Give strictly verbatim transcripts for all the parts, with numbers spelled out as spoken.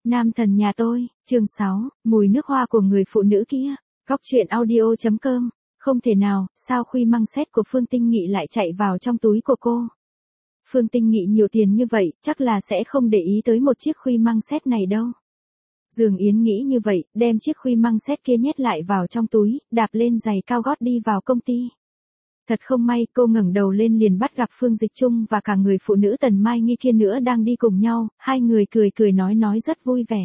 Nam thần nhà tôi, chương sáu, mùi nước hoa của người phụ nữ kia. Góc truyện audio chấm com. Không thể nào, sao khuy măng xét của Phương Tinh Nghị lại chạy vào trong túi của cô? Phương Tinh Nghị nhiều tiền như vậy, chắc là sẽ không để ý tới một chiếc khuy măng xét này đâu. Dương Yến nghĩ như vậy, đem chiếc khuy măng xét kia nhét lại vào trong túi, đạp lên giày cao gót đi vào công ty. Thật không may, cô ngẩng đầu lên liền bắt gặp Phương Dịch Trung và cả người phụ nữ Tần Mai Nghi kia nữa đang đi cùng nhau, hai người cười cười nói nói rất vui vẻ.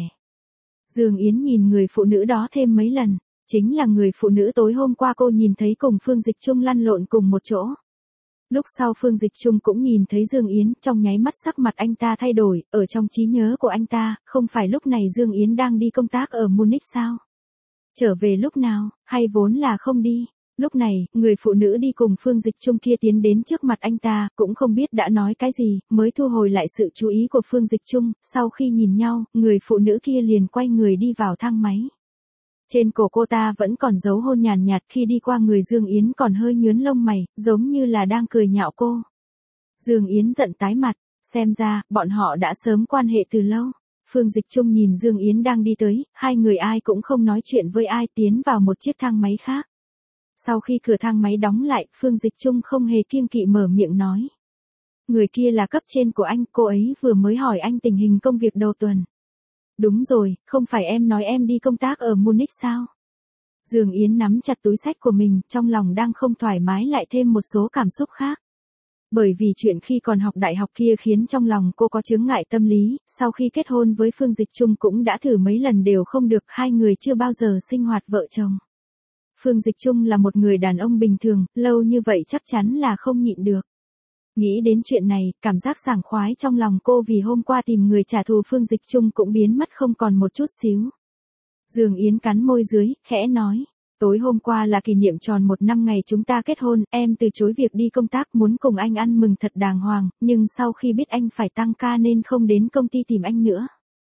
Dương Yến nhìn người phụ nữ đó thêm mấy lần, chính là người phụ nữ tối hôm qua cô nhìn thấy cùng Phương Dịch Trung lăn lộn cùng một chỗ. Lúc sau Phương Dịch Trung cũng nhìn thấy Dương Yến, trong nháy mắt sắc mặt anh ta thay đổi, ở trong trí nhớ của anh ta, không phải lúc này Dương Yến đang đi công tác ở Munich sao? Trở về lúc nào, hay vốn là không đi? Lúc này, người phụ nữ đi cùng Phương Dịch Trung kia tiến đến trước mặt anh ta, cũng không biết đã nói cái gì, mới thu hồi lại sự chú ý của Phương Dịch Trung, sau khi nhìn nhau, người phụ nữ kia liền quay người đi vào thang máy. Trên cổ cô ta vẫn còn dấu hôn nhàn nhạt, khi đi qua người Dương Yến còn hơi nhướn lông mày, giống như là đang cười nhạo cô. Dương Yến giận tái mặt, xem ra, bọn họ đã sớm quan hệ từ lâu. Phương Dịch Trung nhìn Dương Yến đang đi tới, hai người ai cũng không nói chuyện với ai, tiến vào một chiếc thang máy khác. Sau khi cửa thang máy đóng lại, Phương Dịch Trung không hề kiêng kỵ mở miệng nói. Người kia là cấp trên của anh, cô ấy vừa mới hỏi anh tình hình công việc đầu tuần. Đúng rồi, không phải em nói em đi công tác ở Munich sao? Dương Yến nắm chặt túi xách của mình, trong lòng đang không thoải mái lại thêm một số cảm xúc khác. Bởi vì chuyện khi còn học đại học kia khiến trong lòng cô có chướng ngại tâm lý, sau khi kết hôn với Phương Dịch Trung cũng đã thử mấy lần đều không được, hai người chưa bao giờ sinh hoạt vợ chồng. Phương Dịch Trung là một người đàn ông bình thường, lâu như vậy chắc chắn là không nhịn được. Nghĩ đến chuyện này, cảm giác sảng khoái trong lòng cô vì hôm qua tìm người trả thù Phương Dịch Trung cũng biến mất không còn một chút xíu. Dương Yến cắn môi dưới, khẽ nói. Tối hôm qua là kỷ niệm tròn một năm ngày chúng ta kết hôn, em từ chối việc đi công tác muốn cùng anh ăn mừng thật đàng hoàng, nhưng sau khi biết anh phải tăng ca nên không đến công ty tìm anh nữa.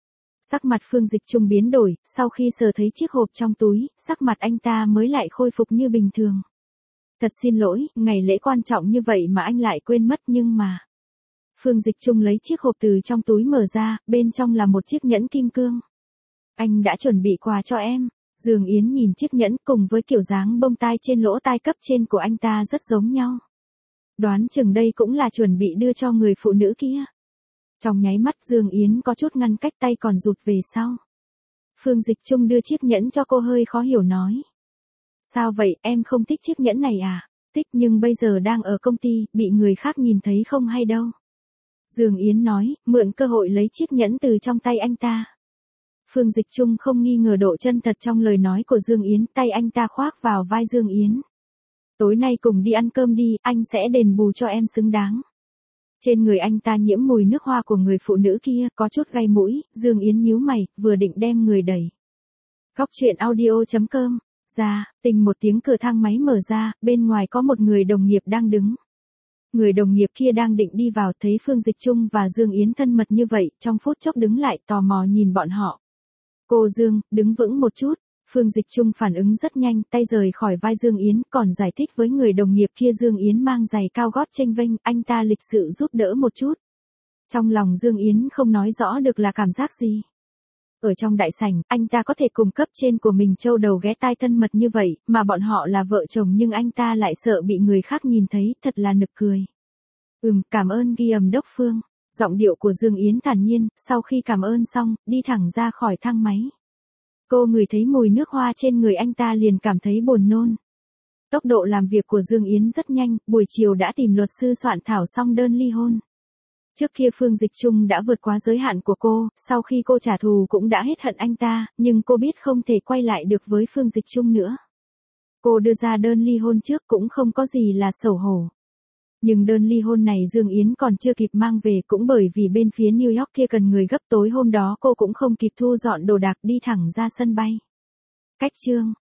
Sắc mặt Phương Dịch Trung biến đổi, sau khi sờ thấy chiếc hộp trong túi, sắc mặt anh ta mới lại khôi phục như bình thường. Thật xin lỗi, ngày lễ quan trọng như vậy mà anh lại quên mất nhưng mà... Phương Dịch Trung lấy chiếc hộp từ trong túi mở ra, bên trong là một chiếc nhẫn kim cương. Anh đã chuẩn bị quà cho em. Dương Yến nhìn chiếc nhẫn cùng với kiểu dáng bông tai trên lỗ tai cấp trên của anh ta rất giống nhau. Đoán chừng đây cũng là chuẩn bị đưa cho người phụ nữ kia. Trong nháy mắt Dương Yến có chút ngăn cách tay còn rụt về sau. Phương Dịch Trung đưa chiếc nhẫn cho cô hơi khó hiểu nói. Sao vậy, em không thích chiếc nhẫn này à? Thích nhưng bây giờ đang ở công ty, bị người khác nhìn thấy không hay đâu. Dương Yến nói, mượn cơ hội lấy chiếc nhẫn từ trong tay anh ta. Phương Dịch Trung không nghi ngờ độ chân thật trong lời nói của Dương Yến, tay anh ta khoác vào vai Dương Yến. Tối nay cùng đi ăn cơm đi, anh sẽ đền bù cho em xứng đáng. Trên người anh ta nhiễm mùi nước hoa của người phụ nữ kia, có chút gai mũi, Dương Yến nhíu mày, vừa định đem người đẩy. Góc truyện audio chấm com. Ra, tình một tiếng cửa thang máy mở ra, bên ngoài có một người đồng nghiệp đang đứng. Người đồng nghiệp kia đang định đi vào, thấy Phương Dịch Trung và Dương Yến thân mật như vậy, trong phút chốc đứng lại tò mò nhìn bọn họ. Cô Dương, đứng vững một chút. Phương Dịch Trung phản ứng rất nhanh, tay rời khỏi vai Dương Yến, còn giải thích với người đồng nghiệp kia Dương Yến mang giày cao gót chênh vênh, anh ta lịch sự giúp đỡ một chút. Trong lòng Dương Yến không nói rõ được là cảm giác gì. Ở trong đại sảnh, anh ta có thể cùng cấp trên của mình trâu đầu ghé tai thân mật như vậy, mà bọn họ là vợ chồng nhưng anh ta lại sợ bị người khác nhìn thấy, thật là nực cười. Ừm, cảm ơn ghi ầm đốc Phương. Giọng điệu của Dương Yến thản nhiên, sau khi cảm ơn xong, đi thẳng ra khỏi thang máy. Cô ngửi thấy mùi nước hoa trên người anh ta liền cảm thấy buồn nôn. Tốc độ làm việc của Dương Yến rất nhanh, buổi chiều đã tìm luật sư soạn thảo xong đơn ly hôn. Trước kia Phương Dịch Trung đã vượt quá giới hạn của cô, sau khi cô trả thù cũng đã hết hận anh ta, nhưng cô biết không thể quay lại được với Phương Dịch Trung nữa. Cô đưa ra đơn ly hôn trước cũng không có gì là xấu hổ. Nhưng đơn ly hôn này Dương Yến còn chưa kịp mang về cũng bởi vì bên phía New York kia cần người gấp, tối hôm đó cô cũng không kịp thu dọn đồ đạc đi thẳng ra sân bay. Cách chương.